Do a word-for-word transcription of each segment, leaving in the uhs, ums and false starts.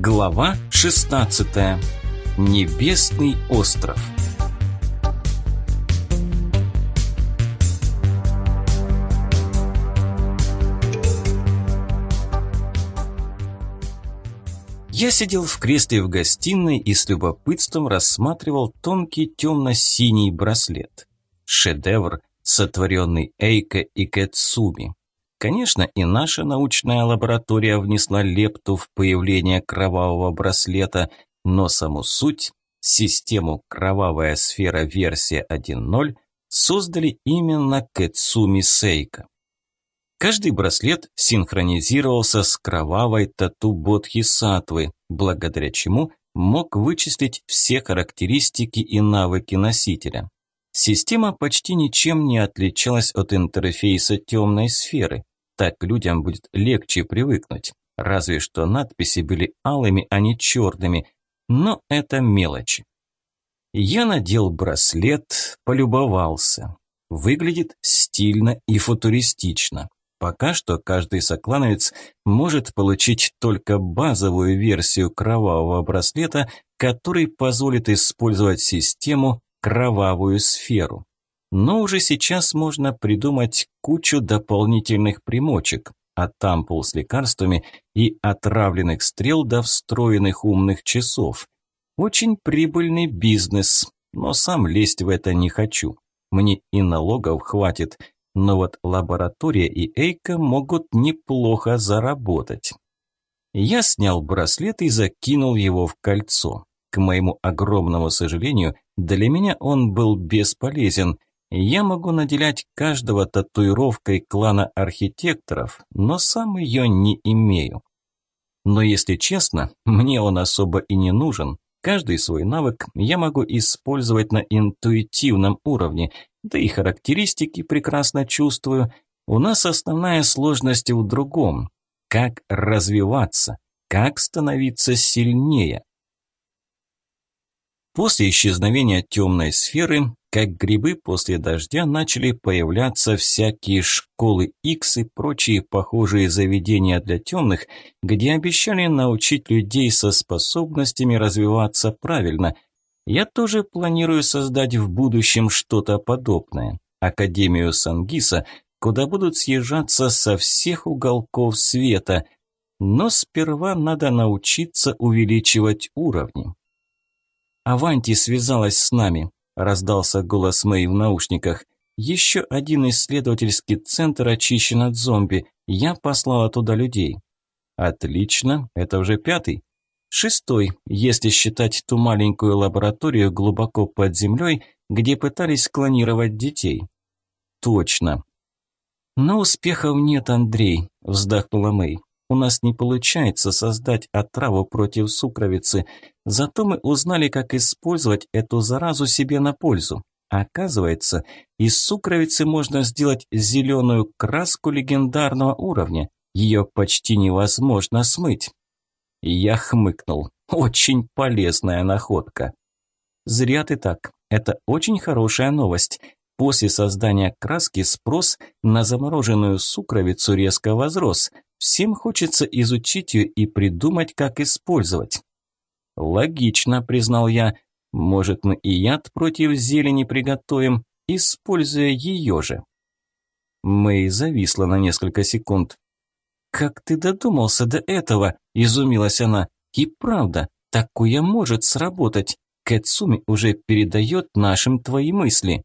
Глава шестнадцатая. Небесный остров. Я сидел в кресле в гостиной и с любопытством рассматривал тонкий темно-синий браслет. Шедевр, сотворенный Эйко и Кэцуми. Конечно, и наша научная лаборатория внесла лепту в появление кровавого браслета, но саму суть, систему «Кровавая сфера версия один ноль» создали именно Кэцуми с Эйко. Каждый браслет синхронизировался с кровавой тату Бодхисаттвы, благодаря чему мог вычислить все характеристики и навыки носителя. Система почти ничем не отличалась от интерфейса темной сферы. Так людям будет легче привыкнуть. Разве что надписи были алыми, а не черными. Но это мелочи. Я надел браслет, полюбовался. Выглядит стильно и футуристично. Пока что каждый соклановец может получить только базовую версию кровавого браслета, который позволит использовать систему «Кровавую сферу». Но уже сейчас можно придумать кучу дополнительных примочек, от ампул с лекарствами и отравленных стрел до встроенных умных часов. Очень прибыльный бизнес, но сам лезть в это не хочу. Мне и налогов хватит, но вот лаборатория и Эйко могут неплохо заработать. Я снял браслет и закинул его в кольцо. К моему огромному сожалению, для меня он был бесполезен. Я могу наделять каждого татуировкой клана архитекторов, но сам ее не имею. Но если честно, мне он особо и не нужен. Каждый свой навык я могу использовать на интуитивном уровне, да и характеристики прекрасно чувствую. У нас основная сложность в другом. Как развиваться, как становиться сильнее. После исчезновения темной сферы, как грибы после дождя, начали появляться всякие школы Икс и прочие похожие заведения для темных, где обещали научить людей со способностями развиваться правильно. Я тоже планирую создать в будущем что-то подобное. Академию Сангиса, куда будут съезжаться со всех уголков света. Но сперва надо научиться увеличивать уровни. «Аванти связалась с нами», – раздался голос Мэй в наушниках. «Еще один исследовательский центр очищен от зомби. Я послала туда людей». «Отлично, это уже пятый». «Шестой, если считать ту маленькую лабораторию глубоко под землей, где пытались клонировать детей». «Точно». «Но успехов нет, Андрей», – вздохнула Мэй. «У нас не получается создать отраву против сукровицы, зато мы узнали, как использовать эту заразу себе на пользу. Оказывается, из сукровицы можно сделать зеленую краску легендарного уровня, ее почти невозможно смыть». Я хмыкнул. «Очень полезная находка». «Зря ты так. Это очень хорошая новость. После создания краски спрос на замороженную сукровицу резко возрос. Всем хочется изучить ее и придумать, как использовать». «Логично», – признал я. «Может, мы и яд против зелени приготовим, используя ее же?» Мэй зависла на несколько секунд. «Как ты додумался до этого?» – изумилась она. «И правда, такое может сработать. Кэцуми уже передает нашим твои мысли».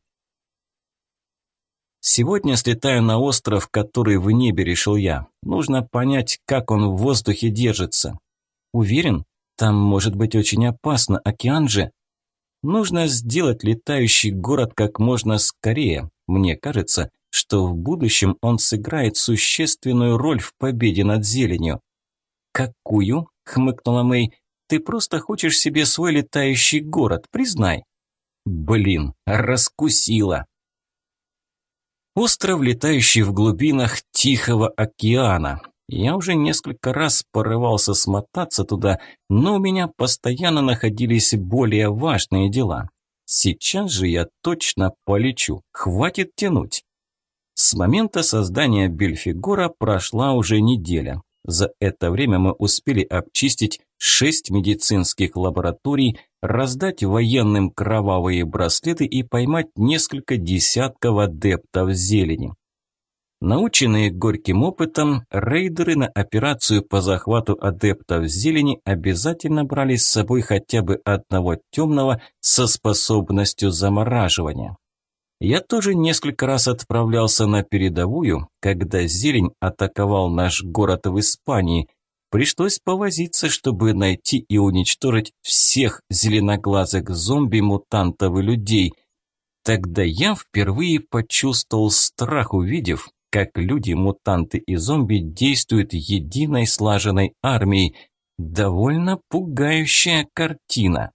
«Сегодня слетаю на остров, который в небе», – решил я. «Нужно понять, как он в воздухе держится». «Уверен? Там может быть очень опасно, океан же». «Нужно сделать летающий город как можно скорее. Мне кажется, что в будущем он сыграет существенную роль в победе над зеленью». «Какую?» – хмыкнула Мэй. «Ты просто хочешь себе свой летающий город, признай». «Блин, раскусила». Остров, летающий в глубинах Тихого океана. Я уже несколько раз порывался смотаться туда, но у меня постоянно находились более важные дела. Сейчас же я точно полечу, хватит тянуть. С момента создания Бельфигора прошла уже неделя. За это время мы успели обчистить шесть медицинских лабораторий, раздать военным кровавые браслеты и поймать несколько десятков адептов зелени. Наученные горьким опытом, рейдеры на операцию по захвату адептов зелени обязательно брали с собой хотя бы одного темного со способностью замораживания. Я тоже несколько раз отправлялся на передовую, когда зелень атаковал наш город в Испании. Пришлось повозиться, чтобы найти и уничтожить всех зеленоглазых зомби, мутантов и людей. Тогда я впервые почувствовал страх, увидев, как люди, мутанты и зомби действуют единой слаженной армией. Довольно пугающая картина.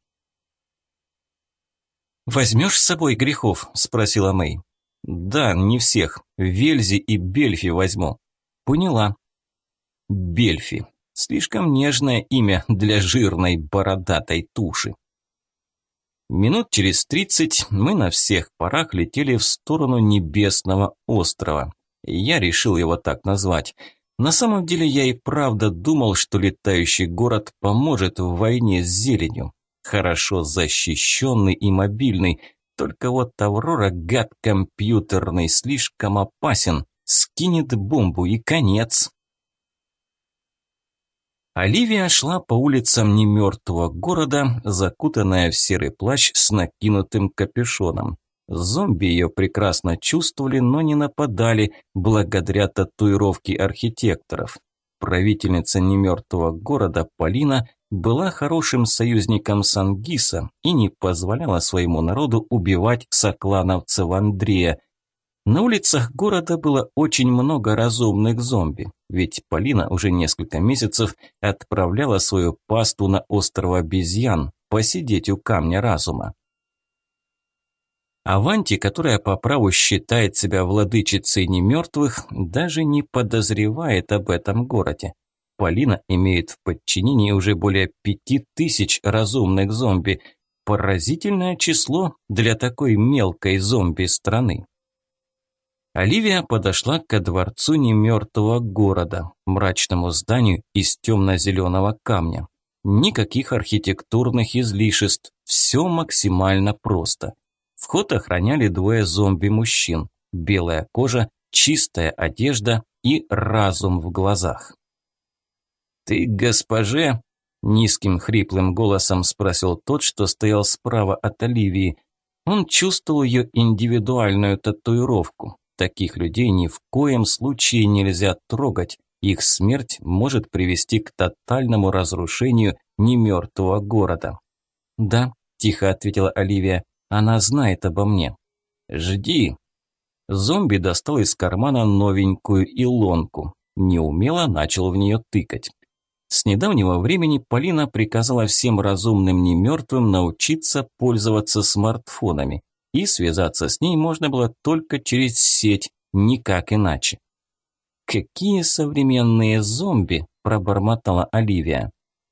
«Возьмешь с собой грехов?» – спросила Мэй. «Да, не всех. Вельзи и Бельфи возьму». «Поняла». Бельфи. Слишком нежное имя для жирной бородатой туши. Минут через тридцать мы на всех парах летели в сторону Небесного острова. Я решил его так назвать. На самом деле я и правда думал, что летающий город поможет в войне с зеленью. Хорошо защищенный и мобильный. Только вот Аврора, гад компьютерный, слишком опасен. Скинет бомбу и конец. Оливия шла по улицам немертвого города, закутанная в серый плащ с накинутым капюшоном. Зомби ее прекрасно чувствовали, но не нападали, благодаря татуировке архитекторов. Правительница немертвого города Полина была хорошим союзником Сангиса и не позволяла своему народу убивать соклановцев Андрея. На улицах города было очень много разумных зомби, ведь Полина уже несколько месяцев отправляла свою пасту на остров обезьян посидеть у камня разума. Аванти, которая по праву считает себя владычицей немертвых, даже не подозревает об этом городе. Полина имеет в подчинении уже более пяти тысяч разумных зомби. Поразительное число для такой мелкой зомби-страны. Оливия подошла ко дворцу немертвого города, мрачному зданию из темно-зеленого камня. Никаких архитектурных излишеств, все максимально просто. Вход охраняли двое зомби-мужчин, белая кожа, чистая одежда и разум в глазах. «Ты госпоже?» – низким хриплым голосом спросил тот, что стоял справа от Оливии. Он чувствовал ее индивидуальную татуировку. Таких людей ни в коем случае нельзя трогать, их смерть может привести к тотальному разрушению немертвого города. «Да», – тихо ответила Оливия. Она знает обо мне. Жди. Зомби достал из кармана новенькую илонку. Неумело начал в нее тыкать. С недавнего времени Полина приказала всем разумным немертвым научиться пользоваться смартфонами. И связаться с ней можно было только через сеть, никак иначе. «Какие современные зомби!» – пробормотала Оливия.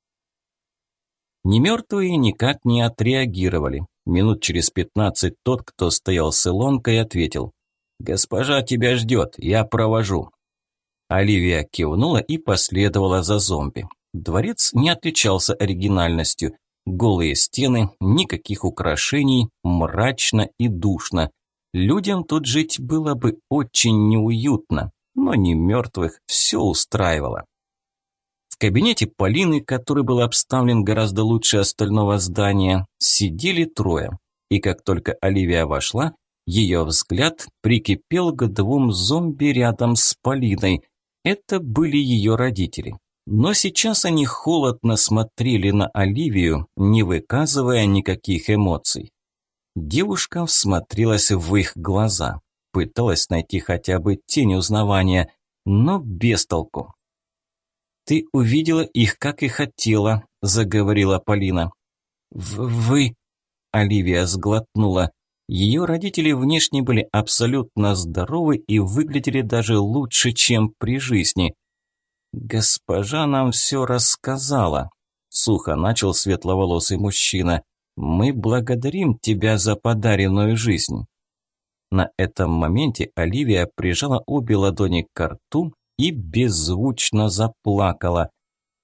Немертвые никак не отреагировали. Минут через пятнадцать тот, кто стоял с илонкой, ответил: «Госпожа тебя ждет, я провожу». Оливия кивнула и последовала за зомби. Дворец не отличался оригинальностью. Голые стены, никаких украшений, мрачно и душно. Людям тут жить было бы очень неуютно, но немертвых все устраивало. В кабинете Полины, который был обставлен гораздо лучше остального здания, сидели трое. И как только Оливия вошла, ее взгляд прикипел к двум зомби рядом с Полиной. Это были ее родители. Но сейчас они холодно смотрели на Оливию, не выказывая никаких эмоций. Девушка всмотрелась в их глаза, пыталась найти хотя бы тень узнавания, но без толку. «Ты увидела их, как и хотела», – заговорила Полина. «Вы...» – Оливия сглотнула. Ее родители внешне были абсолютно здоровы и выглядели даже лучше, чем при жизни. «Госпожа нам все рассказала», – сухо начал светловолосый мужчина. «Мы благодарим тебя за подаренную жизнь». На этом моменте Оливия прижала обе ладони к рту и беззвучно заплакала.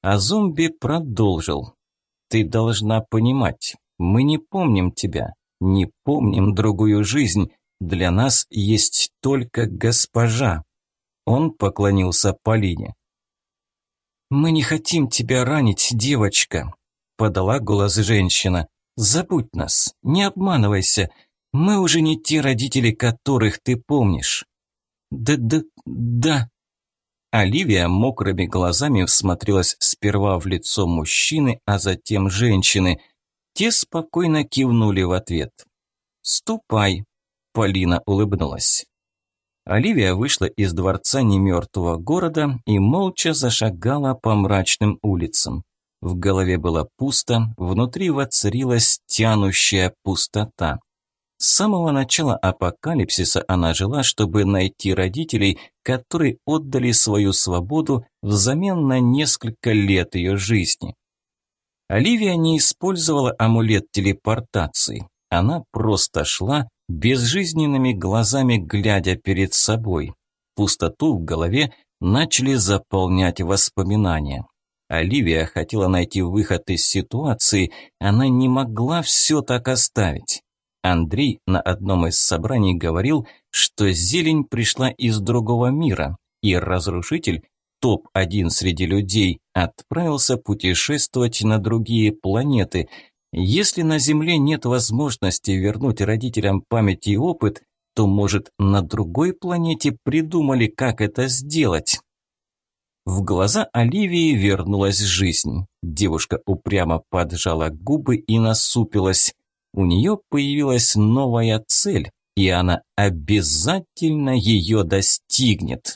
А зомби продолжил. «Ты должна понимать, мы не помним тебя, не помним другую жизнь. Для нас есть только госпожа». Он поклонился Полине. «Мы не хотим тебя ранить, девочка», – подала голос женщина. «Забудь нас, не обманывайся. Мы уже не те родители, которых ты помнишь». «Да-да-да». Оливия мокрыми глазами всмотрелась сперва в лицо мужчины, а затем женщины. Те спокойно кивнули в ответ. «Ступай», – Полина улыбнулась. Оливия вышла из дворца немертвого города и молча зашагала по мрачным улицам. В голове было пусто, внутри воцарилась тянущая пустота. С самого начала апокалипсиса она жила, чтобы найти родителей, которые отдали свою свободу взамен на несколько лет ее жизни. Оливия не использовала амулет телепортации. Она просто шла, безжизненными глазами глядя перед собой. Пустоту в голове начали заполнять воспоминания. Оливия хотела найти выход из ситуации, она не могла все так оставить. Андрей на одном из собраний говорил, что зелень пришла из другого мира, и разрушитель, топ один среди людей, отправился путешествовать на другие планеты. Если на Земле нет возможности вернуть родителям память и опыт, то, может, на другой планете придумали, как это сделать. В глаза Оливии вернулась жизнь. Девушка упрямо поджала губы и насупилась. У нее появилась новая цель, и она обязательно ее достигнет.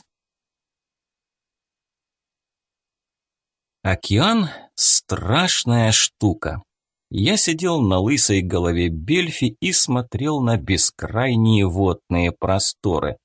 Океан – страшная штука. Я сидел на лысой голове Бельфи и смотрел на бескрайние водные просторы.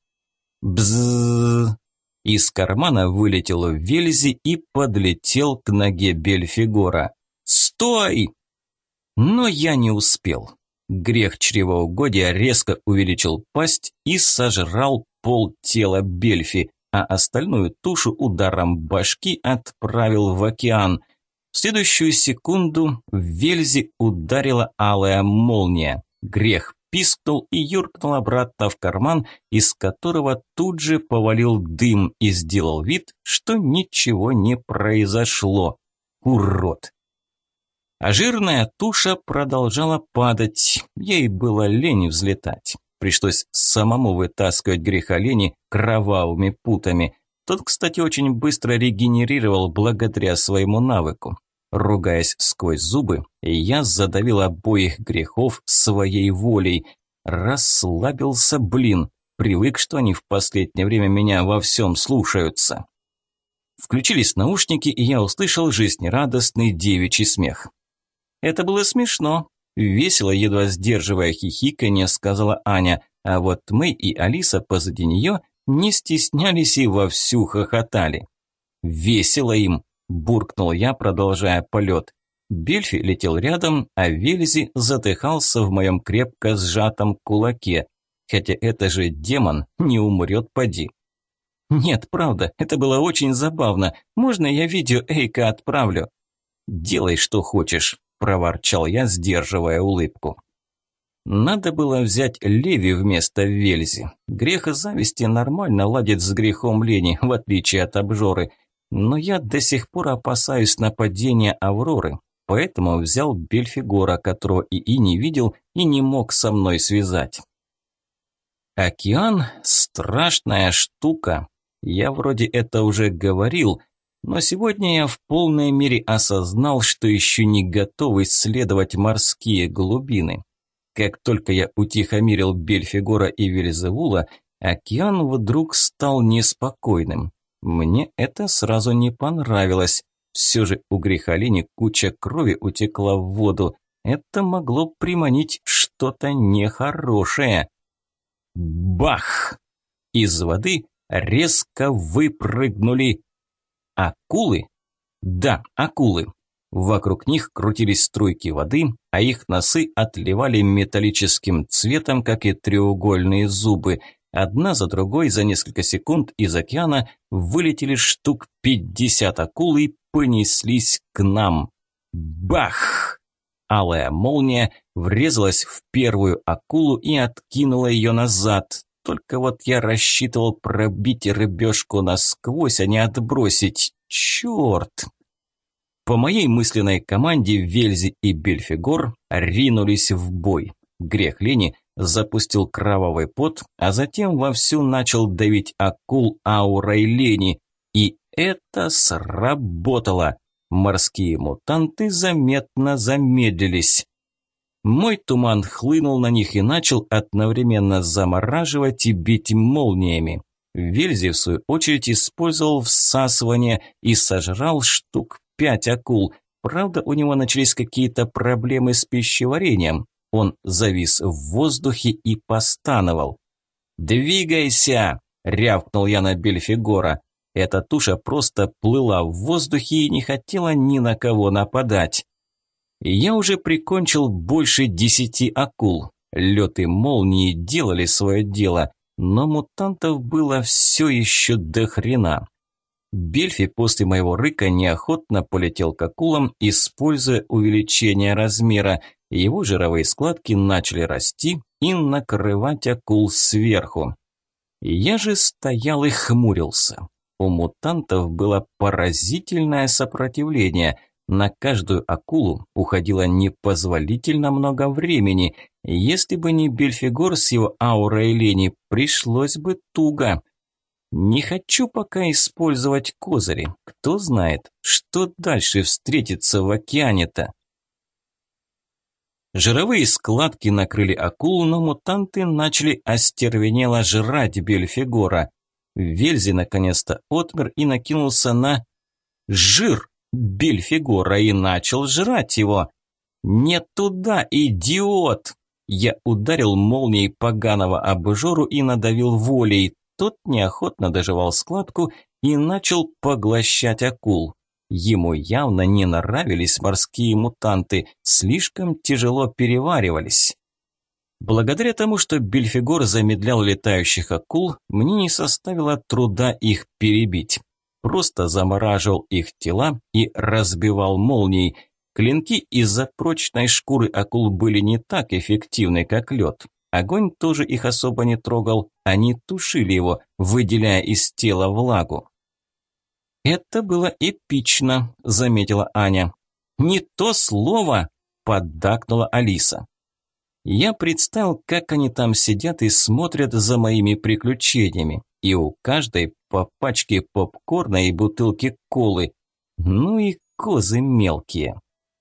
Бзззз! Из кармана вылетел Вельзи и подлетел к ноге Бельфигора. «Стой!» Но я не успел. Грех чревоугодия резко увеличил пасть и сожрал пол тела Бельфи, а остальную тушу ударом башки отправил в океан. В следующую секунду в Вельзи ударила алая молния. Грех пискнул и юркнул обратно в карман, из которого тут же повалил дым и сделал вид, что ничего не произошло. Урод! А жирная туша продолжала падать, ей было лень взлетать. Пришлось самому вытаскивать греха лени кровавыми путами. Тот, кстати, очень быстро регенерировал благодаря своему навыку. Ругаясь сквозь зубы, я задавил обоих грехов своей волей. Расслабился, блин, привык, что они в последнее время меня во всем слушаются. Включились наушники, и я услышал жизнерадостный девичий смех. «Это было смешно», – весело, едва сдерживая хихиканье, сказала Аня, а вот мы и Алиса позади нее не стеснялись и вовсю хохотали. «Весело им», – буркнул я, продолжая полет. Бельфи летел рядом, а Вельзи задыхался в моем крепко сжатом кулаке. Хотя это же демон, не умрет поди. «Нет, правда, это было очень забавно. Можно я видео Эйка отправлю?» «Делай, что хочешь», – проворчал я, сдерживая улыбку. Надо было взять Леви вместо Вельзи. Грех зависти нормально ладит с грехом лени, в отличие от обжоры. Но я до сих пор опасаюсь нападения Авроры, поэтому взял Бельфигора, которого ИИ не видел и не мог со мной связать. Океан – страшная штука. Я вроде это уже говорил, но сегодня я в полной мере осознал, что еще не готов исследовать морские глубины. Как только я утихомирил Бельфигора и Вельзевула, океан вдруг стал неспокойным. Мне это сразу не понравилось. Все же у грехолени куча крови утекла в воду. Это могло приманить что-то нехорошее. Бах! Из воды резко выпрыгнули акулы. Да, акулы. Вокруг них крутились струйки воды, а их носы отливали металлическим цветом, как и треугольные зубы. Одна за другой за несколько секунд из океана вылетели штук пятьдесят акул и понеслись к нам. Бах! Алая молния врезалась в первую акулу и откинула ее назад. Только вот я рассчитывал пробить рыбешку насквозь, а не отбросить. Черт! По моей мысленной команде Вельзи и Бельфигор ринулись в бой. Грех лени запустил кровавый пот, а затем вовсю начал давить акул аурой лени. И это сработало. Морские мутанты заметно замедлились. Мой туман хлынул на них и начал одновременно замораживать и бить молниями. Вельзи, в свою очередь, использовал всасывание и сожрал штук пять акул. Правда, у него начались какие-то проблемы с пищеварением. Он завис в воздухе и постановал. «Двигайся!» – рявкнул я на Бельфигора. Эта туша просто плыла в воздухе и не хотела ни на кого нападать. Я уже прикончил больше десяти акул. Лед и молнии делали свое дело, но мутантов было все еще до хрена. Бельфи после моего рыка неохотно полетел к акулам, используя увеличение размера. Его жировые складки начали расти и накрывать акул сверху. Я же стоял и хмурился. У мутантов было поразительное сопротивление. На каждую акулу уходило непозволительно много времени. Если бы не Бельфигор с его аурой лени, пришлось бы туго. Не хочу пока использовать козыри. Кто знает, что дальше встретится в океане-то. Жировые складки накрыли акулу, но мутанты начали остервенело жрать Бельфигора. Вельзи наконец-то отмер и накинулся на жир Бельфигора и начал жрать его. «Не туда, идиот!» Я ударил молнией поганого обжору и надавил волей. Тот неохотно дожевал складку и начал поглощать акул. Ему явно не нравились морские мутанты, слишком тяжело переваривались. Благодаря тому, что Бельфигор замедлял летающих акул, мне не составило труда их перебить. Просто замораживал их тела и разбивал молнией. Клинки из-за прочной шкуры акул были не так эффективны, как лед. Огонь тоже их особо не трогал, они тушили его, выделяя из тела влагу. «Это было эпично», – заметила Аня. «Не то слово», – поддакнула Алиса. Я представил, как они там сидят и смотрят за моими приключениями, и у каждой по пачке попкорна и бутылки колы. Ну и козы мелкие.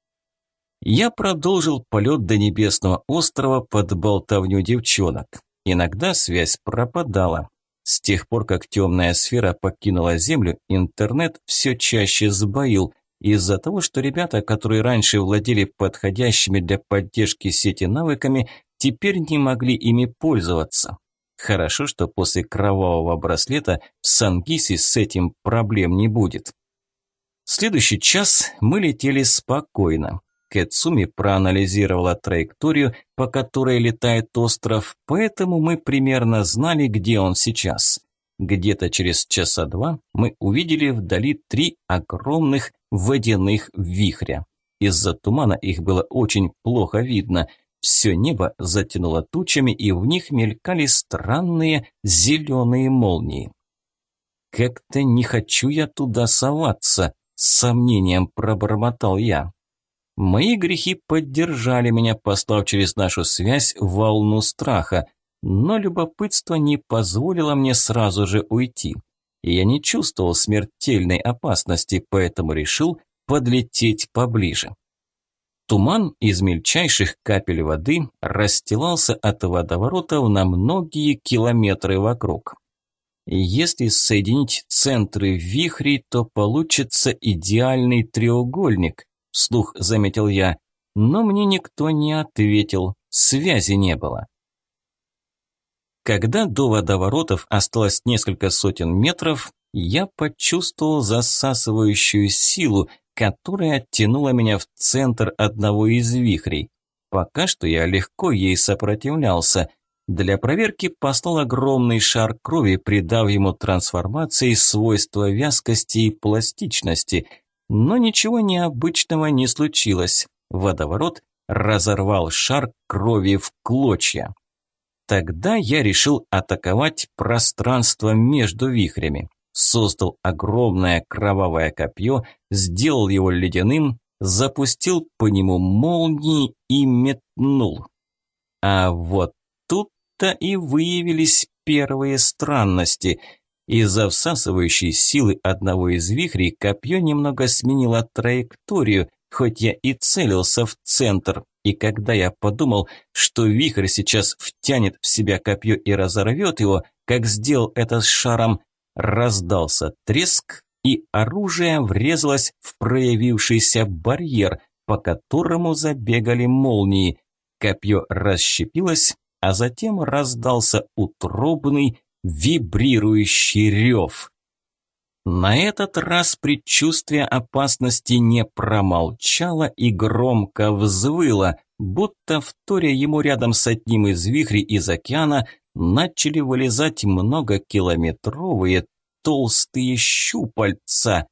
Я продолжил полет до небесного острова под болтовню девчонок. Иногда связь пропадала. С тех пор, как темная сфера покинула Землю, интернет все чаще сбоил, из-за того, что ребята, которые раньше владели подходящими для поддержки сети навыками, теперь не могли ими пользоваться. Хорошо, что после кровавого браслета в Сангисе с этим проблем не будет. Следующий час мы летели спокойно. Кэцуми проанализировала траекторию, по которой летает остров, поэтому мы примерно знали, где он сейчас. Где-то через часа два мы увидели вдали три огромных водяных вихря. Из-за тумана их было очень плохо видно. Все небо затянуло тучами, и в них мелькали странные зеленые молнии. «Как-то не хочу я туда соваться», – с сомнением пробормотал я. Мои грехи поддержали меня, послав через нашу связь волну страха, но любопытство не позволило мне сразу же уйти. И я не чувствовал смертельной опасности, поэтому решил подлететь поближе. Туман из мельчайших капель воды расстилался от водоворотов на многие километры вокруг. Если соединить центры вихрей, то получится идеальный треугольник, вслух заметил я, но мне никто не ответил, связи не было. Когда до водоворотов осталось несколько сотен метров, я почувствовал засасывающую силу, которая оттянула меня в центр одного из вихрей. Пока что я легко ей сопротивлялся. Для проверки послал огромный шар крови, придав ему трансформации свойства вязкости и пластичности. Но ничего необычного не случилось. Водоворот разорвал шар крови в клочья. Тогда я решил атаковать пространство между вихрями. Создал огромное кровавое копье, сделал его ледяным, запустил по нему молнии и метнул. А вот тут-то и выявились первые странности. Из-за всасывающей силы одного из вихрей копье немного сменило траекторию, хоть я и целился в центр. И когда я подумал, что вихрь сейчас втянет в себя копье и разорвет его, как сделал это с шаром, раздался треск, и оружие врезалось в проявившийся барьер, по которому забегали молнии. Копье расщепилось, а затем раздался утробный, вибрирующий рев. На этот раз предчувствие опасности не промолчало и громко взвыло, будто вторя ему рядом с одним из вихрей из океана начали вылезать многокилометровые толстые щупальца.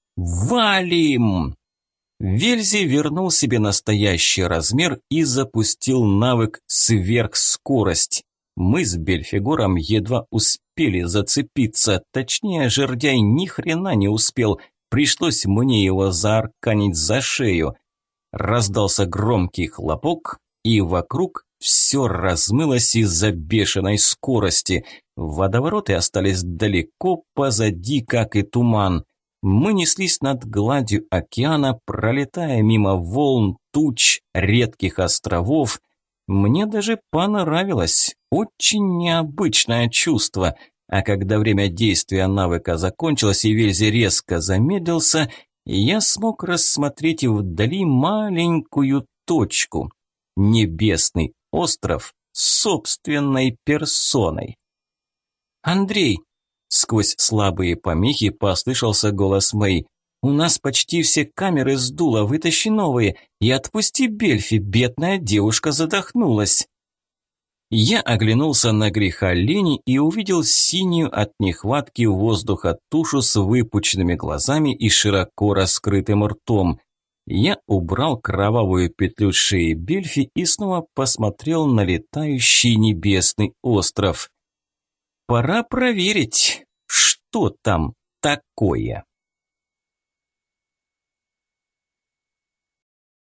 «Валим!» Вельзи вернул себе настоящий размер и запустил навык «Сверхскорость». Мы с Бельфигором едва успели зацепиться, точнее, жердяй ни хрена не успел, пришлось мне его заарканить за шею. Раздался громкий хлопок, и вокруг все размылось из-за бешеной скорости. Водовороты остались далеко позади, как и туман. Мы неслись над гладью океана, пролетая мимо волн, туч, редких островов. Мне даже понравилось. Очень необычное чувство. А когда время действия навыка закончилось и Вельзи резко замедлился, я смог рассмотреть вдали маленькую точку. Небесный остров собственной персоной. «Андрей!» – сквозь слабые помехи послышался голос Мэй. «У нас почти все камеры сдуло, вытащи новые и отпусти Бельфи, бедная девушка задохнулась». Я оглянулся на греха лени и увидел синюю от нехватки воздуха тушу с выпученными глазами и широко раскрытым ртом. Я убрал кровавую петлю с шеи Бельфи и снова посмотрел на летающий небесный остров. Пора проверить, что там такое.